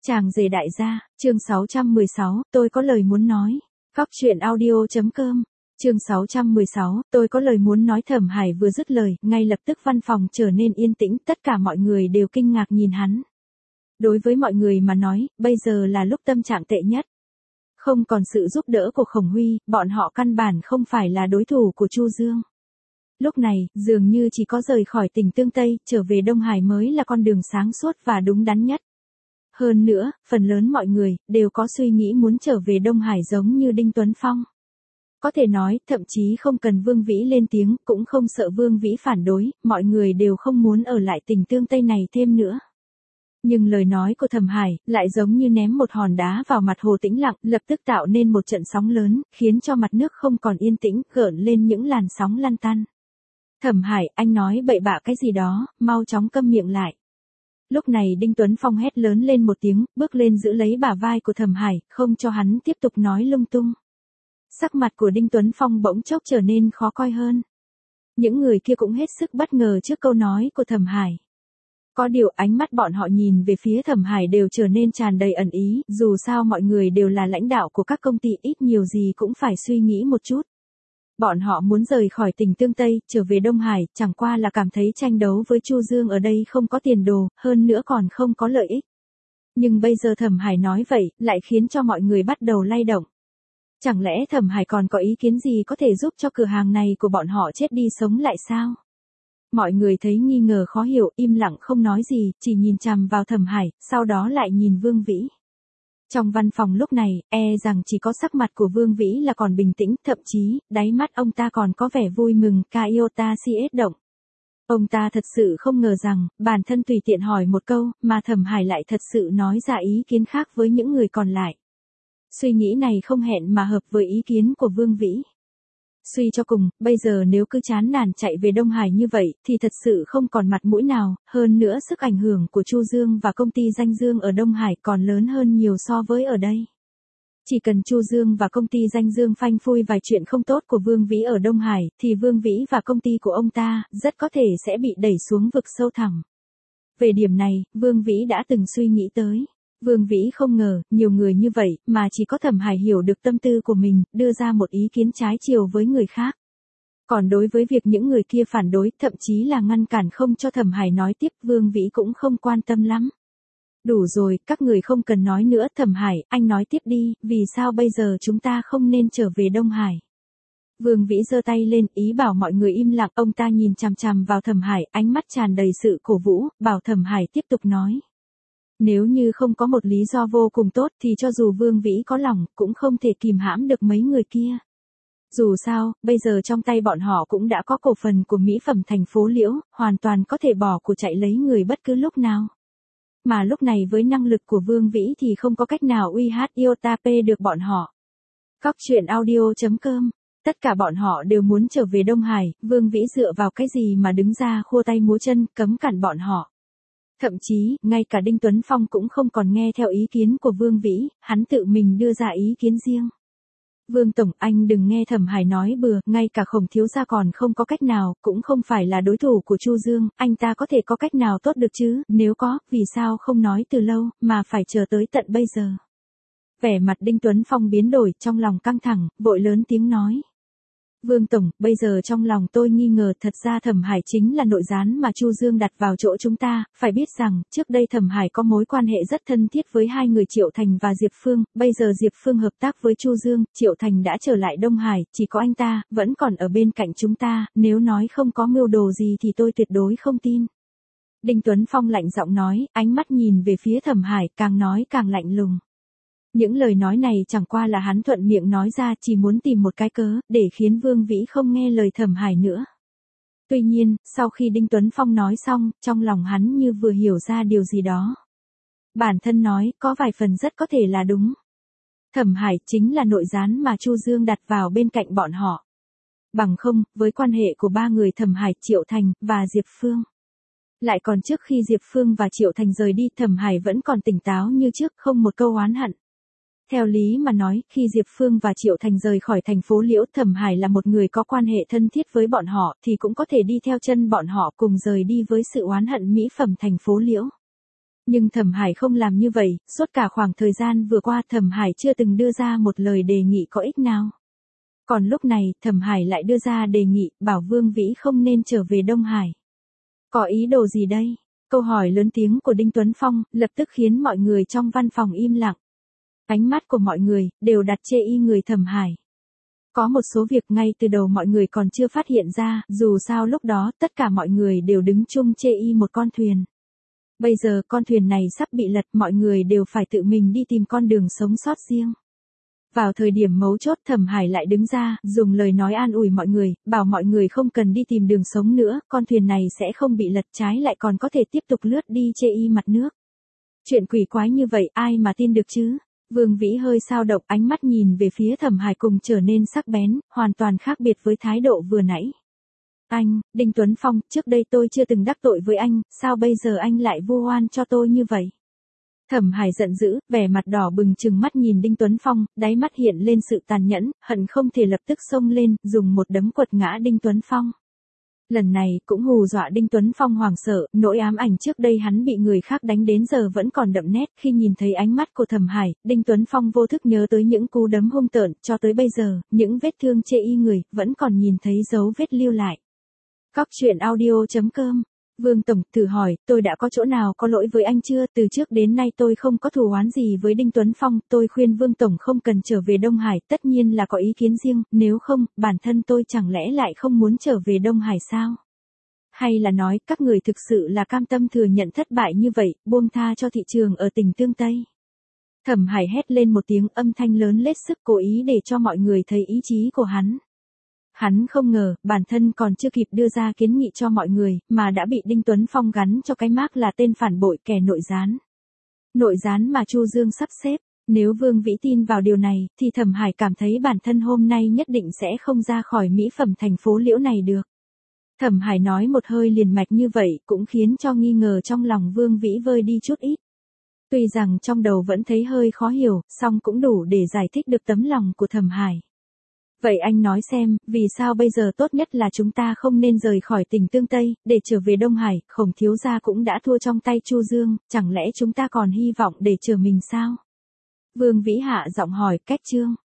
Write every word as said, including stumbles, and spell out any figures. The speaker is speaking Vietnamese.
Chàng rể đại gia, chương sáu trăm mười sáu, tôi có lời muốn nói. Góc truyện audio.com, chương sáu trăm mười sáu, tôi có lời muốn nói. Thẩm Hải vừa dứt lời, ngay lập tức văn phòng trở nên yên tĩnh, tất cả mọi người đều kinh ngạc nhìn hắn. Đối với mọi người mà nói, bây giờ là lúc tâm trạng tệ nhất. Không còn sự giúp đỡ của Khổng Huy, bọn họ căn bản không phải là đối thủ của Chu Dương. Lúc này, dường như chỉ có rời khỏi tỉnh Tương Tây, trở về Đông Hải mới là con đường sáng suốt và đúng đắn nhất. Hơn nữa, phần lớn mọi người, đều có suy nghĩ muốn trở về Đông Hải giống như Đinh Tuấn Phong. Có thể nói, thậm chí không cần Vương Vĩ lên tiếng, cũng không sợ Vương Vĩ phản đối, mọi người đều không muốn ở lại tỉnh Tương Tây này thêm nữa. Nhưng lời nói của Thẩm Hải, lại giống như ném một hòn đá vào mặt hồ tĩnh lặng, lập tức tạo nên một trận sóng lớn, khiến cho mặt nước không còn yên tĩnh, gợn lên những làn sóng lăn tăn. Thẩm Hải, anh nói bậy bạ cái gì đó, mau chóng câm miệng lại. Lúc này Đinh Tuấn Phong hét lớn lên một tiếng, bước lên giữ lấy bả vai của Thẩm Hải, không cho hắn tiếp tục nói lung tung. Sắc mặt của Đinh Tuấn Phong bỗng chốc trở nên khó coi hơn. Những người kia cũng hết sức bất ngờ trước câu nói của Thẩm Hải. Có điều ánh mắt bọn họ nhìn về phía Thẩm Hải đều trở nên tràn đầy ẩn ý, dù sao mọi người đều là lãnh đạo của các công ty, ít nhiều gì cũng phải suy nghĩ một chút. Bọn họ muốn rời khỏi tỉnh Tương Tây, trở về Đông Hải, chẳng qua là cảm thấy tranh đấu với Chu Dương ở đây không có tiền đồ, hơn nữa còn không có lợi ích. Nhưng bây giờ Thẩm Hải nói vậy, lại khiến cho mọi người bắt đầu lay động. Chẳng lẽ Thẩm Hải còn có ý kiến gì có thể giúp cho cửa hàng này của bọn họ chết đi sống lại sao? Mọi người thấy nghi ngờ khó hiểu, im lặng không nói gì, chỉ nhìn chằm vào Thẩm Hải, sau đó lại nhìn Vương Vĩ. Trong văn phòng lúc này, e rằng chỉ có sắc mặt của Vương Vĩ là còn bình tĩnh, thậm chí, đáy mắt ông ta còn có vẻ vui mừng, Iota siết động. Ông ta thật sự không ngờ rằng, bản thân tùy tiện hỏi một câu, mà Thẩm Hải lại thật sự nói ra ý kiến khác với những người còn lại. Suy nghĩ này không hẹn mà hợp với ý kiến của Vương Vĩ. Suy cho cùng, bây giờ nếu cứ chán nản chạy về Đông Hải như vậy, thì thật sự không còn mặt mũi nào, hơn nữa sức ảnh hưởng của Chu Dương và công ty Danh Dương ở Đông Hải còn lớn hơn nhiều so với ở đây. Chỉ cần Chu Dương và công ty Danh Dương phanh phui vài chuyện không tốt của Vương Vĩ ở Đông Hải, thì Vương Vĩ và công ty của ông ta, rất có thể sẽ bị đẩy xuống vực sâu thẳm. Về điểm này, Vương Vĩ đã từng suy nghĩ tới. Vương Vĩ không ngờ, nhiều người như vậy, mà chỉ có Thẩm Hải hiểu được tâm tư của mình, đưa ra một ý kiến trái chiều với người khác. Còn đối với việc những người kia phản đối, thậm chí là ngăn cản không cho Thẩm Hải nói tiếp, Vương Vĩ cũng không quan tâm lắm. Đủ rồi, các người không cần nói nữa. Thẩm Hải, anh nói tiếp đi, vì sao bây giờ chúng ta không nên trở về Đông Hải? Vương Vĩ giơ tay lên, ý bảo mọi người im lặng, ông ta nhìn chằm chằm vào Thẩm Hải, ánh mắt tràn đầy sự cổ vũ, bảo Thẩm Hải tiếp tục nói. Nếu như không có một lý do vô cùng tốt thì cho dù Vương Vĩ có lòng, cũng không thể kìm hãm được mấy người kia. Dù sao, bây giờ trong tay bọn họ cũng đã có cổ phần của mỹ phẩm thành phố Liễu, hoàn toàn có thể bỏ của chạy lấy người bất cứ lúc nào. Mà lúc này với năng lực của Vương Vĩ thì không có cách nào uy hát Iota P được bọn họ. Góc truyện audio.com, tất cả bọn họ đều muốn trở về Đông Hải, Vương Vĩ dựa vào cái gì mà đứng ra khua tay múa chân, cấm cản bọn họ. Thậm chí, ngay cả Đinh Tuấn Phong cũng không còn nghe theo ý kiến của Vương Vĩ, hắn tự mình đưa ra ý kiến riêng. Vương Tổng, anh đừng nghe Thẩm Hải nói bừa, ngay cả Khổng thiếu gia còn không có cách nào, cũng không phải là đối thủ của Chu Dương, anh ta có thể có cách nào tốt được chứ, nếu có, vì sao không nói từ lâu, mà phải chờ tới tận bây giờ. Vẻ mặt Đinh Tuấn Phong biến đổi, trong lòng căng thẳng, vội lớn tiếng nói. Vương Tổng, bây giờ trong lòng tôi nghi ngờ thật ra Thẩm Hải chính là nội gián mà Chu Dương đặt vào chỗ chúng ta, phải biết rằng, trước đây Thẩm Hải có mối quan hệ rất thân thiết với hai người Triệu Thành và Diệp Phương, bây giờ Diệp Phương hợp tác với Chu Dương, Triệu Thành đã trở lại Đông Hải, chỉ có anh ta, vẫn còn ở bên cạnh chúng ta, nếu nói không có mưu đồ gì thì tôi tuyệt đối không tin. Đinh Tuấn Phong lạnh giọng nói, ánh mắt nhìn về phía Thẩm Hải, càng nói càng lạnh lùng. Những lời nói này chẳng qua là hắn thuận miệng nói ra, chỉ muốn tìm một cái cớ, để khiến Vương Vĩ không nghe lời Thẩm Hải nữa. Tuy nhiên, sau khi Đinh Tuấn Phong nói xong, trong lòng hắn như vừa hiểu ra điều gì đó. Bản thân nói, có vài phần rất có thể là đúng. Thẩm Hải chính là nội gián mà Chu Dương đặt vào bên cạnh bọn họ. Bằng không, với quan hệ của ba người Thẩm Hải, Triệu Thành, và Diệp Phương. Lại còn trước khi Diệp Phương và Triệu Thành rời đi, Thẩm Hải vẫn còn tỉnh táo như trước, không một câu oán hận. Theo lý mà nói, khi Diệp Phương và Triệu Thành rời khỏi thành phố Liễu, Thẩm Hải là một người có quan hệ thân thiết với bọn họ, thì cũng có thể đi theo chân bọn họ cùng rời đi với sự oán hận mỹ phẩm thành phố Liễu. Nhưng Thẩm Hải không làm như vậy, suốt cả khoảng thời gian vừa qua Thẩm Hải chưa từng đưa ra một lời đề nghị có ích nào. Còn lúc này, Thẩm Hải lại đưa ra đề nghị, bảo Vương Vĩ không nên trở về Đông Hải. Có ý đồ gì đây? Câu hỏi lớn tiếng của Đinh Tuấn Phong, lập tức khiến mọi người trong văn phòng im lặng. Ánh mắt của mọi người, đều đặt chê y người Thẩm Hải. Có một số việc ngay từ đầu mọi người còn chưa phát hiện ra, dù sao lúc đó tất cả mọi người đều đứng chung chê y một con thuyền. Bây giờ con thuyền này sắp bị lật, mọi người đều phải tự mình đi tìm con đường sống sót riêng. Vào thời điểm mấu chốt Thẩm Hải lại đứng ra, dùng lời nói an ủi mọi người, bảo mọi người không cần đi tìm đường sống nữa, con thuyền này sẽ không bị lật, trái lại còn có thể tiếp tục lướt đi chê y mặt nước. Chuyện quỷ quái như vậy ai mà tin được chứ? Vương Vĩ hơi sao động, ánh mắt nhìn về phía Thẩm Hải cùng trở nên sắc bén, hoàn toàn khác biệt với thái độ vừa nãy. Anh, Đinh Tuấn Phong, trước đây tôi chưa từng đắc tội với anh, sao bây giờ anh lại vu oan cho tôi như vậy? Thẩm Hải giận dữ, vẻ mặt đỏ bừng trừng mắt nhìn Đinh Tuấn Phong, đáy mắt hiện lên sự tàn nhẫn, hận không thể lập tức xông lên, dùng một đấm quật ngã Đinh Tuấn Phong. Lần này cũng hù dọa Đinh Tuấn Phong hoảng sợ, nỗi ám ảnh trước đây hắn bị người khác đánh đến giờ vẫn còn đậm nét, khi nhìn thấy ánh mắt của Thẩm Hải, Đinh Tuấn Phong vô thức nhớ tới những cú đấm hung tợn, cho tới bây giờ, những vết thương chê y người, vẫn còn nhìn thấy dấu vết lưu lại. Cóc truyện audio chấm com. Vương Tổng, thử hỏi, tôi đã có chỗ nào có lỗi với anh chưa? Từ trước đến nay tôi không có thù oán gì với Đinh Tuấn Phong, tôi khuyên Vương Tổng không cần trở về Đông Hải, tất nhiên là có ý kiến riêng, nếu không, bản thân tôi chẳng lẽ lại không muốn trở về Đông Hải sao? Hay là nói, các người thực sự là cam tâm thừa nhận thất bại như vậy, buông tha cho thị trường ở tỉnh Tương Tây? Thẩm Hải hét lên một tiếng, âm thanh lớn lết sức, cố ý để cho mọi người thấy ý chí của hắn. Hắn không ngờ, bản thân còn chưa kịp đưa ra kiến nghị cho mọi người, mà đã bị Đinh Tuấn Phong gắn cho cái mác là tên phản bội, kẻ nội gián. Nội gián mà Chu Dương sắp xếp, nếu Vương Vĩ tin vào điều này, thì Thẩm Hải cảm thấy bản thân hôm nay nhất định sẽ không ra khỏi mỹ phẩm thành phố Liễu này được. Thẩm Hải nói một hơi liền mạch như vậy, cũng khiến cho nghi ngờ trong lòng Vương Vĩ vơi đi chút ít. Tuy rằng trong đầu vẫn thấy hơi khó hiểu, song cũng đủ để giải thích được tấm lòng của Thẩm Hải. Vậy anh nói xem, vì sao bây giờ tốt nhất là chúng ta không nên rời khỏi tỉnh Tương Tây, để trở về Đông Hải, Khổng thiếu gia cũng đã thua trong tay Chu Dương, chẳng lẽ chúng ta còn hy vọng để chờ mình sao? Vương Vĩ hạ giọng hỏi, cách Trương.